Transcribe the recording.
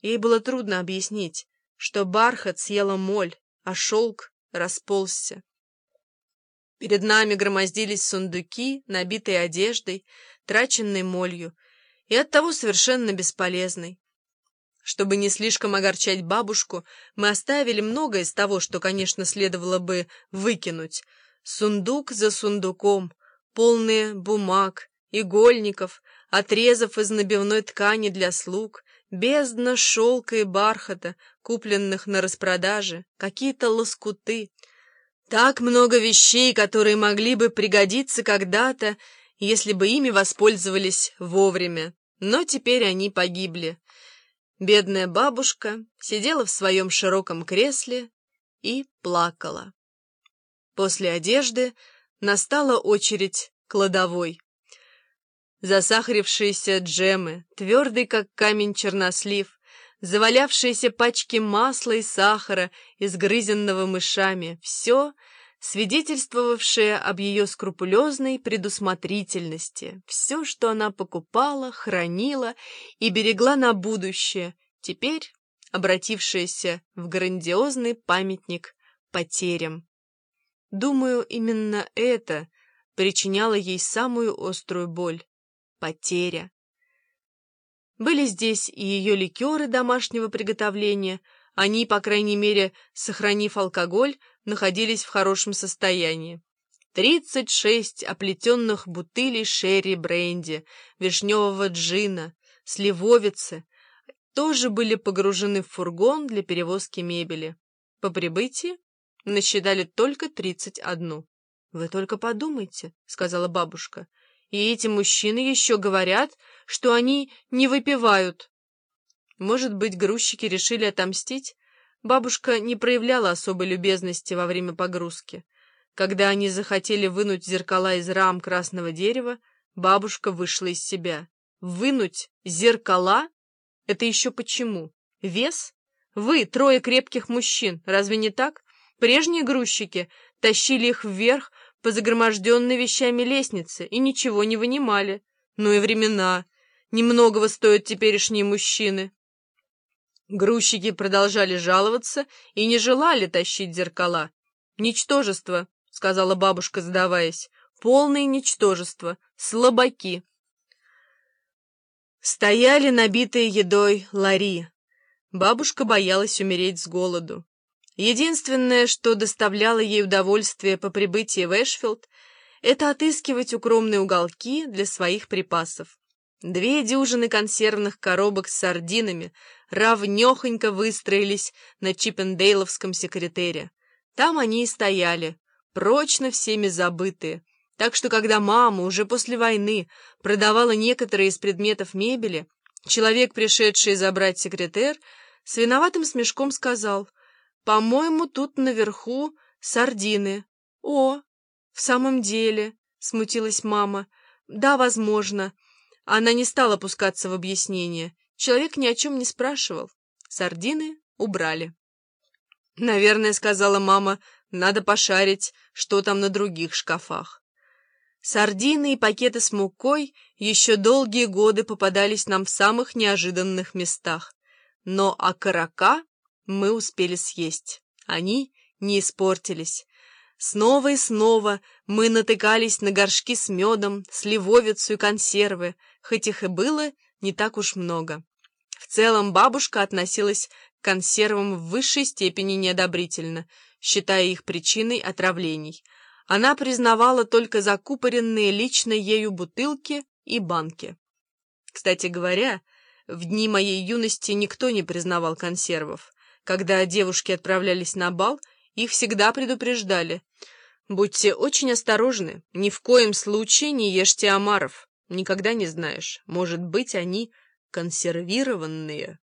Ей было трудно объяснить, что бархат съела моль, а шелк расползся. Перед нами громоздились сундуки, набитые одеждой, траченной молью, и оттого совершенно бесполезной. Чтобы не слишком огорчать бабушку, мы оставили многое из того, что, конечно, следовало бы выкинуть. Сундук за сундуком, полные бумаг, игольников, отрезов из набивной ткани для слуг, бездна шелка и бархата, купленных на распродаже, какие-то лоскуты. Так много вещей, которые могли бы пригодиться когда-то, если бы ими воспользовались вовремя. Но теперь они погибли. Бедная бабушка сидела в своем широком кресле и плакала. После одежды настала очередь кладовой. Засахарившиеся джемы, твердый как камень чернослив, завалявшиеся пачки масла и сахара, изгрызенного мышами, все свидетельствовавшее об ее скрупулезной предусмотрительности, все, что она покупала, хранила и берегла на будущее, теперь обратившееся в грандиозный памятник потерям. Думаю, именно это причиняло ей самую острую боль — потеря. Были здесь и ее ликеры домашнего приготовления, они, по крайней мере, сохранив алкоголь, находились в хорошем состоянии. 36 оплетенных бутылей шерри-бренди, вишневого джина, сливовицы тоже были погружены в фургон для перевозки мебели. По прибытии насчитали только 31. «Вы только подумайте», — сказала бабушка, — «и эти мужчины еще говорят, что они не выпивают». Может быть, грузчики решили отомстить? Бабушка не проявляла особой любезности во время погрузки. Когда они захотели вынуть зеркала из рам красного дерева, бабушка вышла из себя. Вынуть зеркала? Это еще почему? Вес? Вы, 3 крепких мужчин, разве не так? Прежние грузчики тащили их вверх по загроможденной вещами лестнице и ничего не вынимали. Ну и времена. Немногого стоят теперешние мужчины. Грузчики продолжали жаловаться и не желали тащить зеркала. «Ничтожество», — сказала бабушка, сдаваясь, — «полное ничтожество, слабаки». Стояли набитые едой лари. Бабушка боялась умереть с голоду. Единственное, что доставляло ей удовольствие по прибытии в Эшфилд, это отыскивать укромные уголки для своих припасов. 2 дюжины консервных коробок с сардинами равнёхонько выстроились на Чиппендейловском секретере. Там они и стояли, прочно всеми забытые. Так что, когда мама уже после войны продавала некоторые из предметов мебели, человек, пришедший забрать секретер, с виноватым смешком сказал: «По-моему, тут наверху сардины». «О, в самом деле», — смутилась мама, — «да, возможно». Она не стала пускаться в объяснение. Человек ни о чем не спрашивал. Сардины убрали. «Наверное, — сказала мама, — надо пошарить, что там на других шкафах». Сардины и пакеты с мукой еще долгие годы попадались нам в самых неожиданных местах. Но окорока мы успели съесть. Они не испортились. Снова и снова мы натыкались на горшки с медом, сливовицу и консервы, хоть их и было не так уж много. В целом бабушка относилась к консервам в высшей степени неодобрительно, считая их причиной отравлений. Она признавала только закупоренные лично ею бутылки и банки. Кстати говоря, в дни моей юности никто не признавал консервов. Когда девушки отправлялись на бал, их всегда предупреждали: «Будьте очень осторожны, ни в коем случае не ешьте омаров. Никогда не знаешь, может быть, они консервированные».